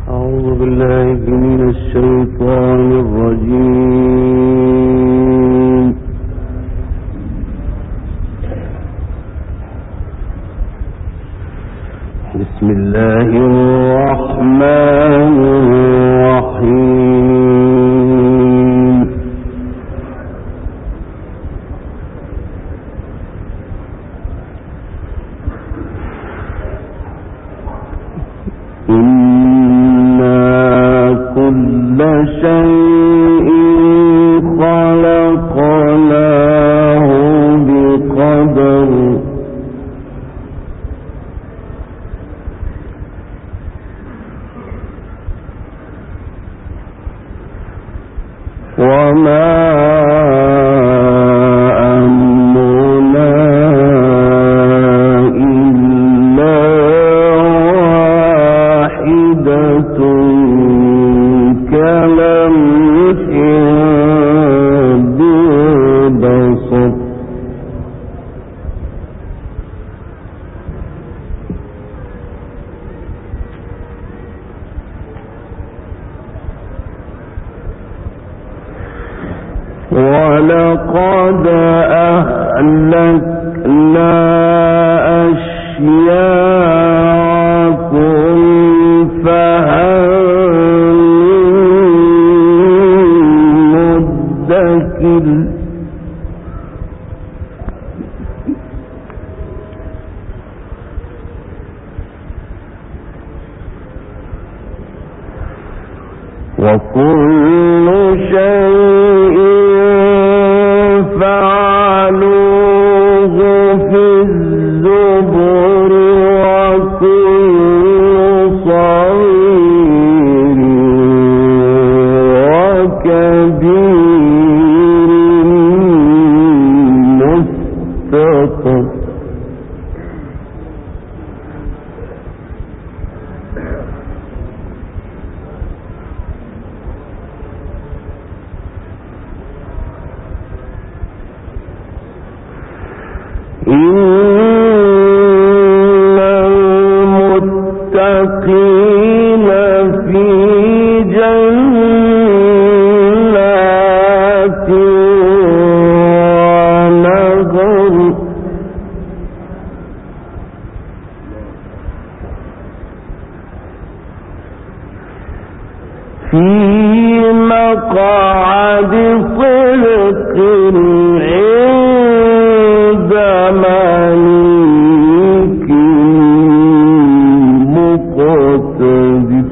أعوذ بالله من الشيطان الرجيم. بسم الله الرحمن الرحيم. كل شيء خلقناه بقدر وما أمرنا إلا واحدة كلمح بالبصر ولقد أهلكنا أشياعكم فهل من مدكر وكل شيء فعلوه في الزبر وكل صغير وكبير مستطر إن المتقين في جنات ونهر في مقعد صدق عند مليك مقتدر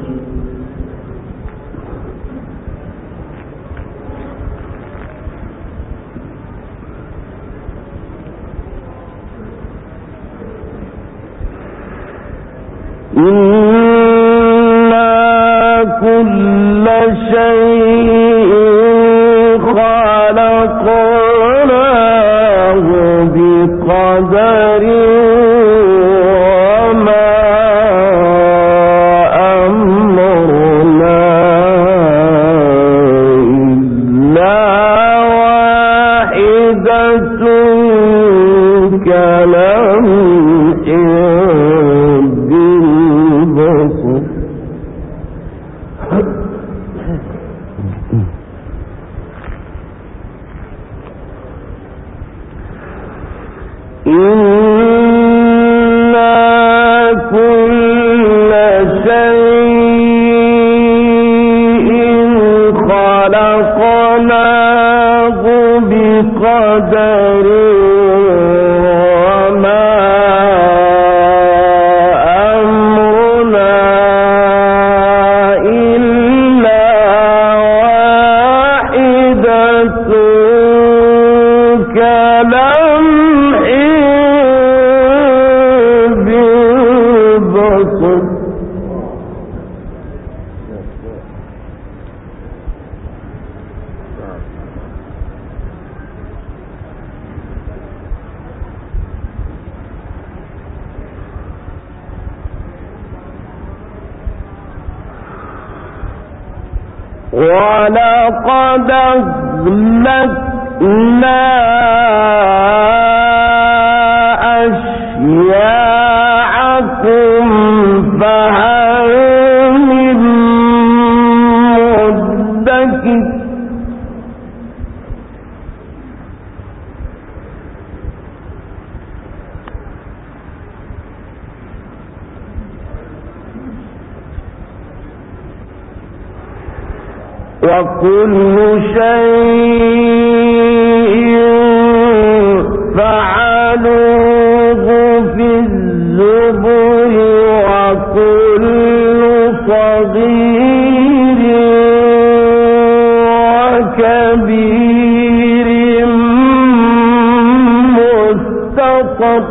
إنا كل شيء خلقناه بقدر وما أمرنا إلا واحدة كلمح بالبصر إنا كل شيء خلقناه بقدر وما أمرنا إلا واحدة كلمح بالبصر ولقد أهلكنا أشياعكم فهل من وكل شيء فعلوه في الزبر وكل صغير وكبير مستطر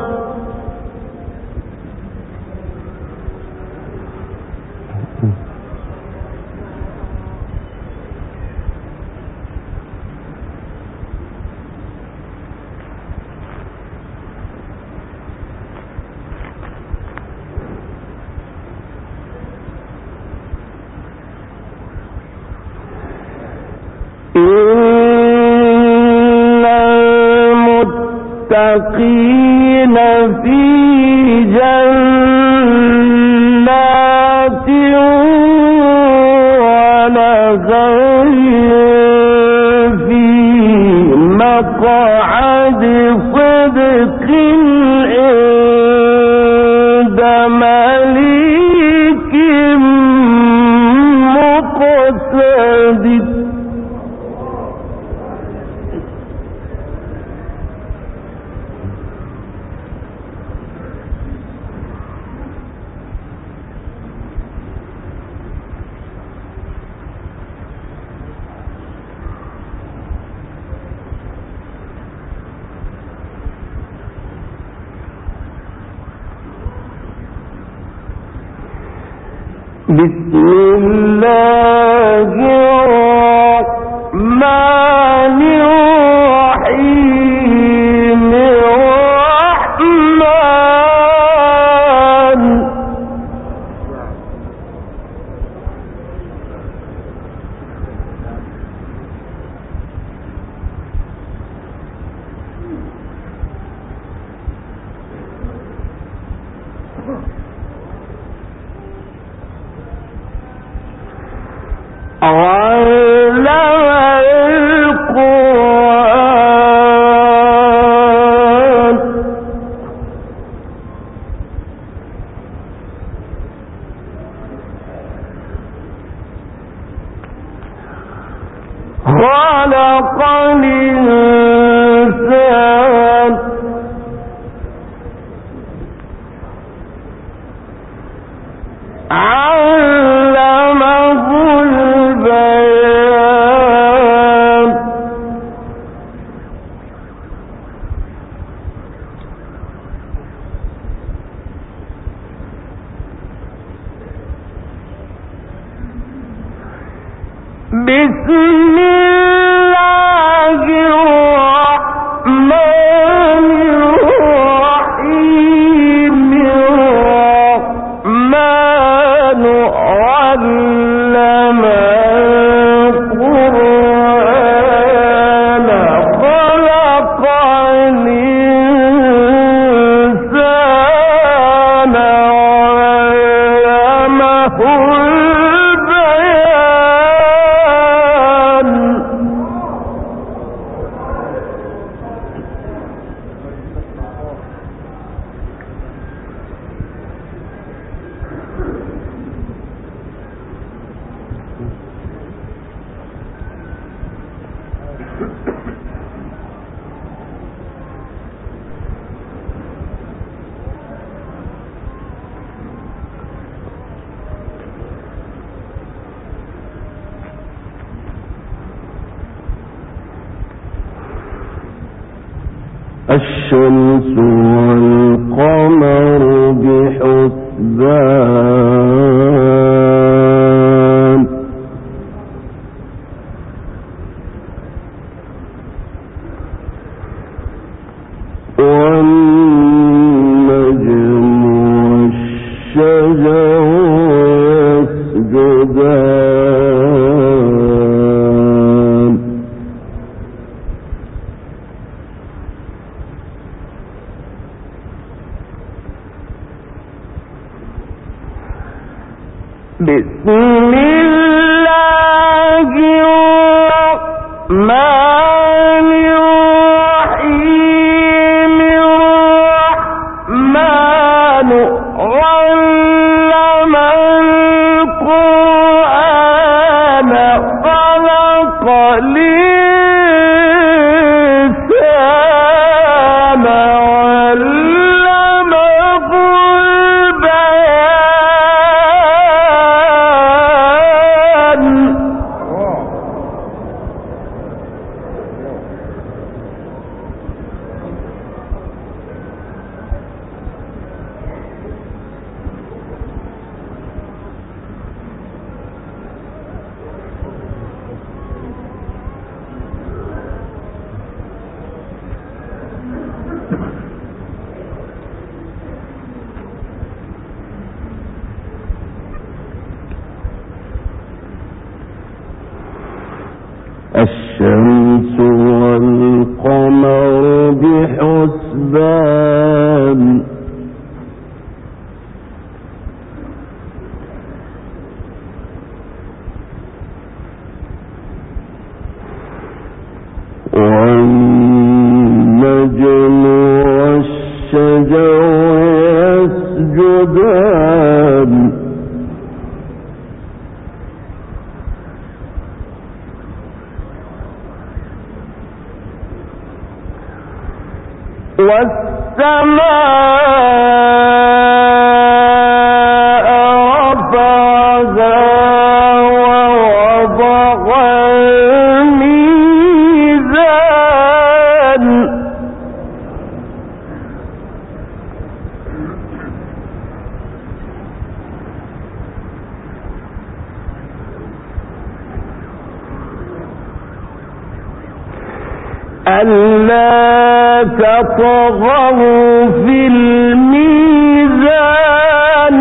إن المتقين في جنات ونهر في مقعد صدق عند مليك مقتدر بسم الله الرحمن الرحيم الرحمن علم القرآن خلق الإنسان علمه البيان بسم الله الرحمن الرحيم الرحمن علم القرآن خلق الإنسان علمه البيان الشمس والقمر بحسبان والنجم والشجر يسجدان بسم الله الرحمن الرحيم الرحمن علم القرآن خلق الشمس والقمر بحسبان والنجم والشجر يسجدان والسماء رفعها ووضع الميزان ألا تطغوا في الميزان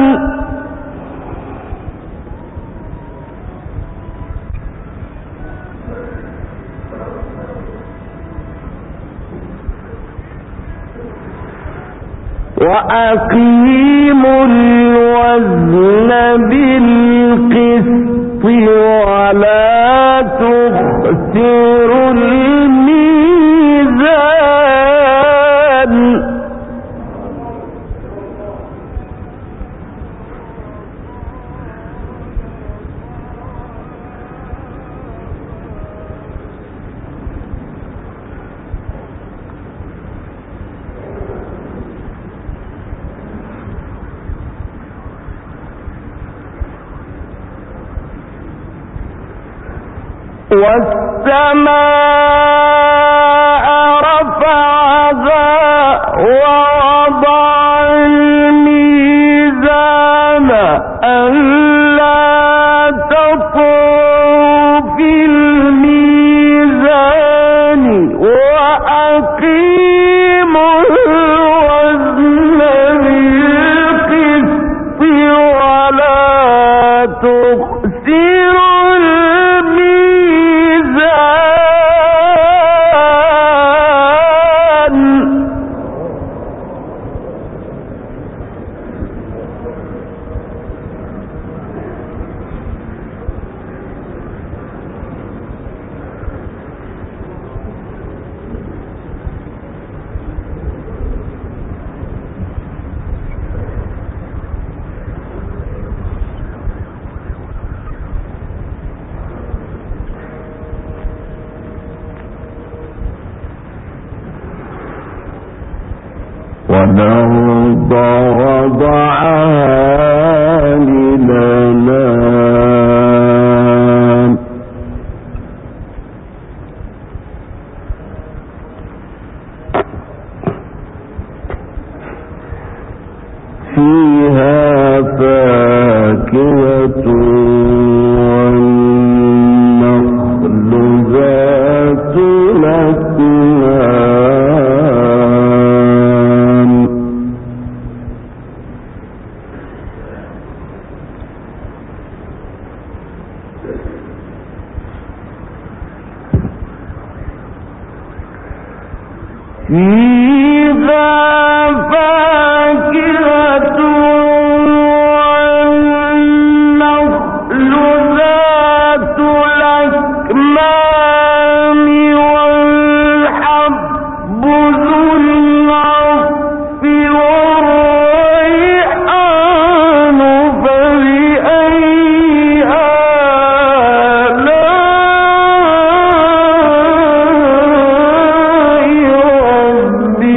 وأقيموا الوزن بالقسط ولا تخسروا الميزان والسماء رفعها ووضع الميزان ألا تطغوا في الميزان وأقيموا الوزن بالقسط ولا تخسروا والأرض وضعها للأنام فيها فاكهة والنخل ذات الأكمام فيها فاكهة والنخل ذات الأكمام والحب ذو العصف والريحان فبأي آلاء ربكما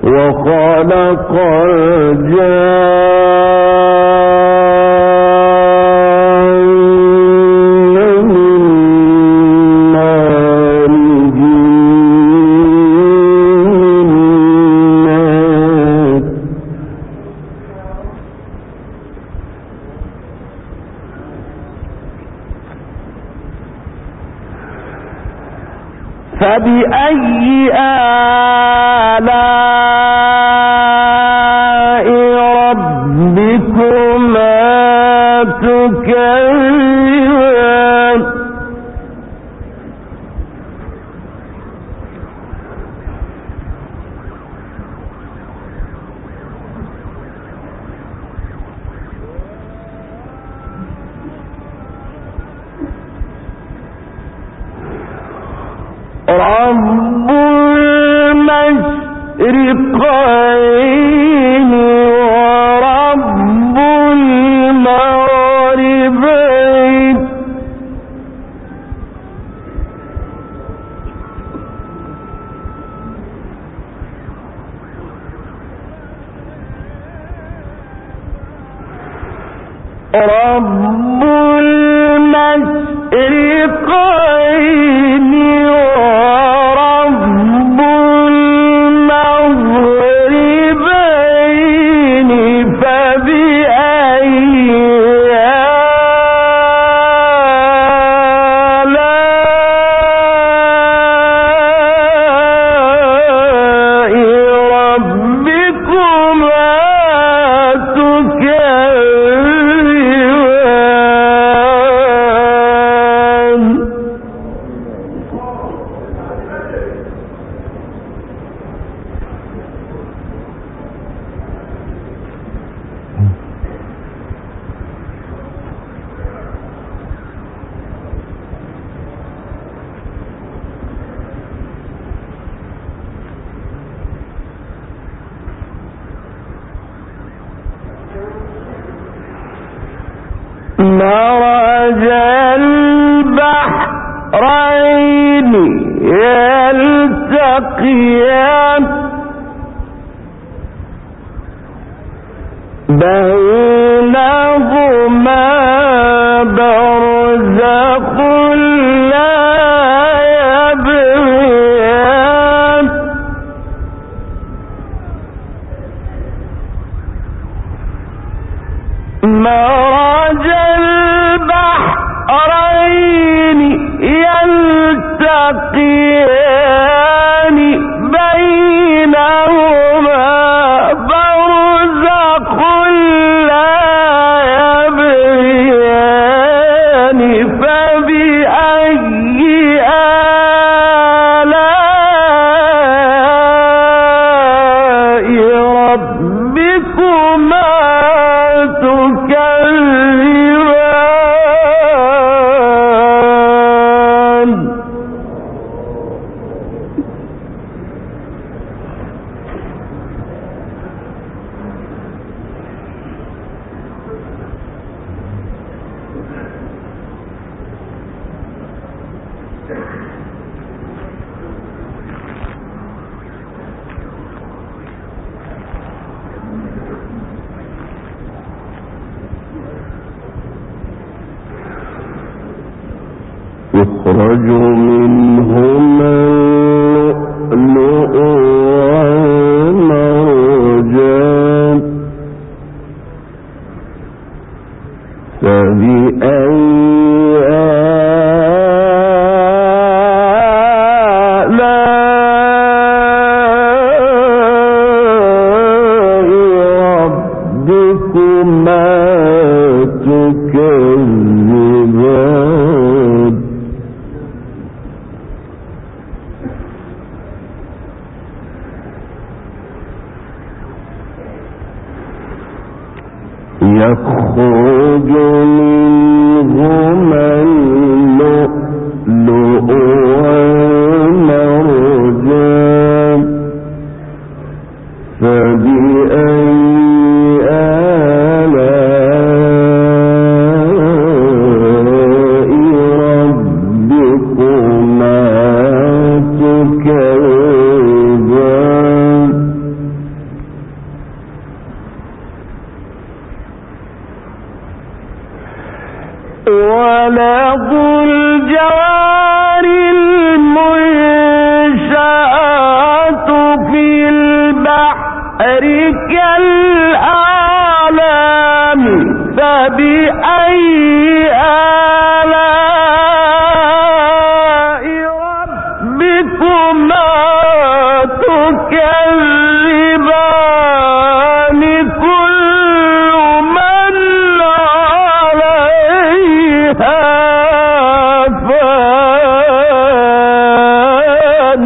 وخلق فبأي آلاء ربكما تكذبان رب المشرقين ورب المغربين رب المشرقين ورب المغربين فبأي آلاء ربكما تكذبان مرج البحرين يلتقيان بينهما برزخ لا يبغيان مرج البحرين يلتقيان بينهما برزخ لا يبغيان فبأي آلاء ربكما تكذبان يخرج منهما اللؤلؤ والمرجان فبأي آلاء ربكما تكذبان يخرج منهما اللؤلؤ والمرجان فبأي آلاء ربكما تكذبان الأعلام فبأي آلاء ربكما تكذبان كل من عليها فان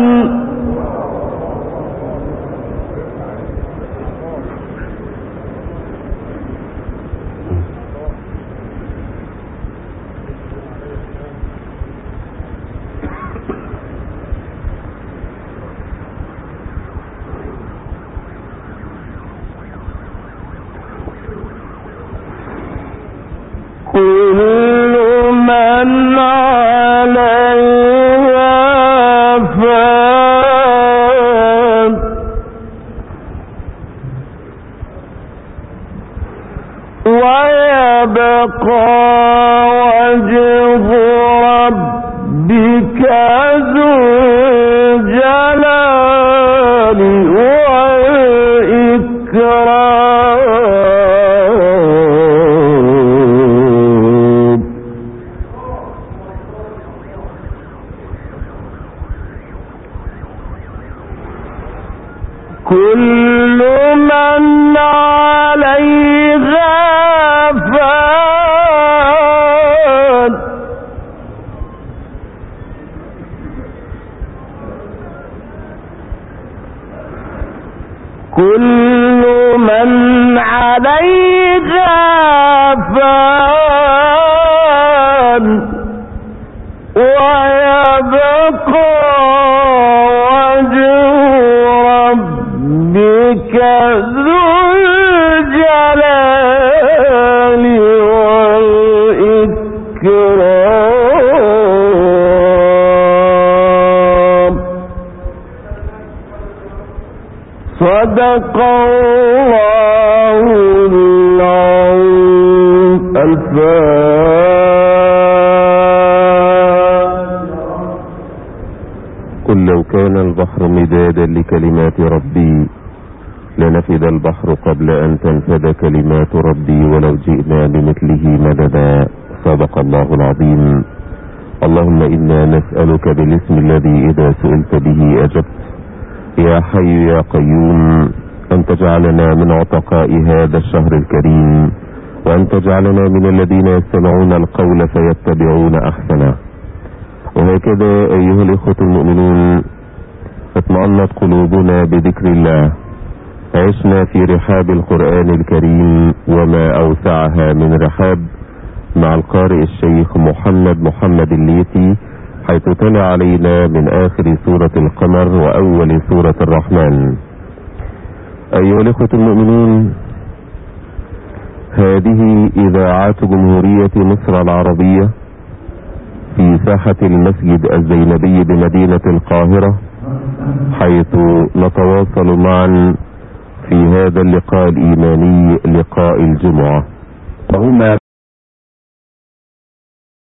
كل من عليها فان ويبقى وجه ربك ذو الجلال والإكرام كل من عليها فان كل من عليها فان ويبقى وجه ربك ذو الجلال والإكرام صدق الله العظيم. قل لو كان البحر مدادا لكلمات ربي لنفد البحر قبل أن تنفد كلمات ربي ولو جئنا بمثله مددا. صدق الله العظيم. اللهم إنا نسألك بالاسم الذي إذا سئلت به أجبت يا حي يا قيوم أن تجعلنا من عتقاء هذا الشهر الكريم، وأن تجعلنا من الذين يستمعون القول فيتبعون أحسنه. وهكذا أيها الإخوة المؤمنون اطمأنت قلوبنا بذكر الله، عشنا في رحاب القرآن الكريم وما أوسعها من رحاب مع القارئ الشيخ محمد الليثي، حيث تلا علينا من آخر سورة القمر وأول سورة الرحمن. أيها الإخوة المؤمنون، هذه إذاعة جمهورية مصر العربية في ساحة المسجد الزينبي بمدينة القاهرة، حيث نتواصل معا في هذا اللقاء الإيماني، لقاء الجمعة. وهما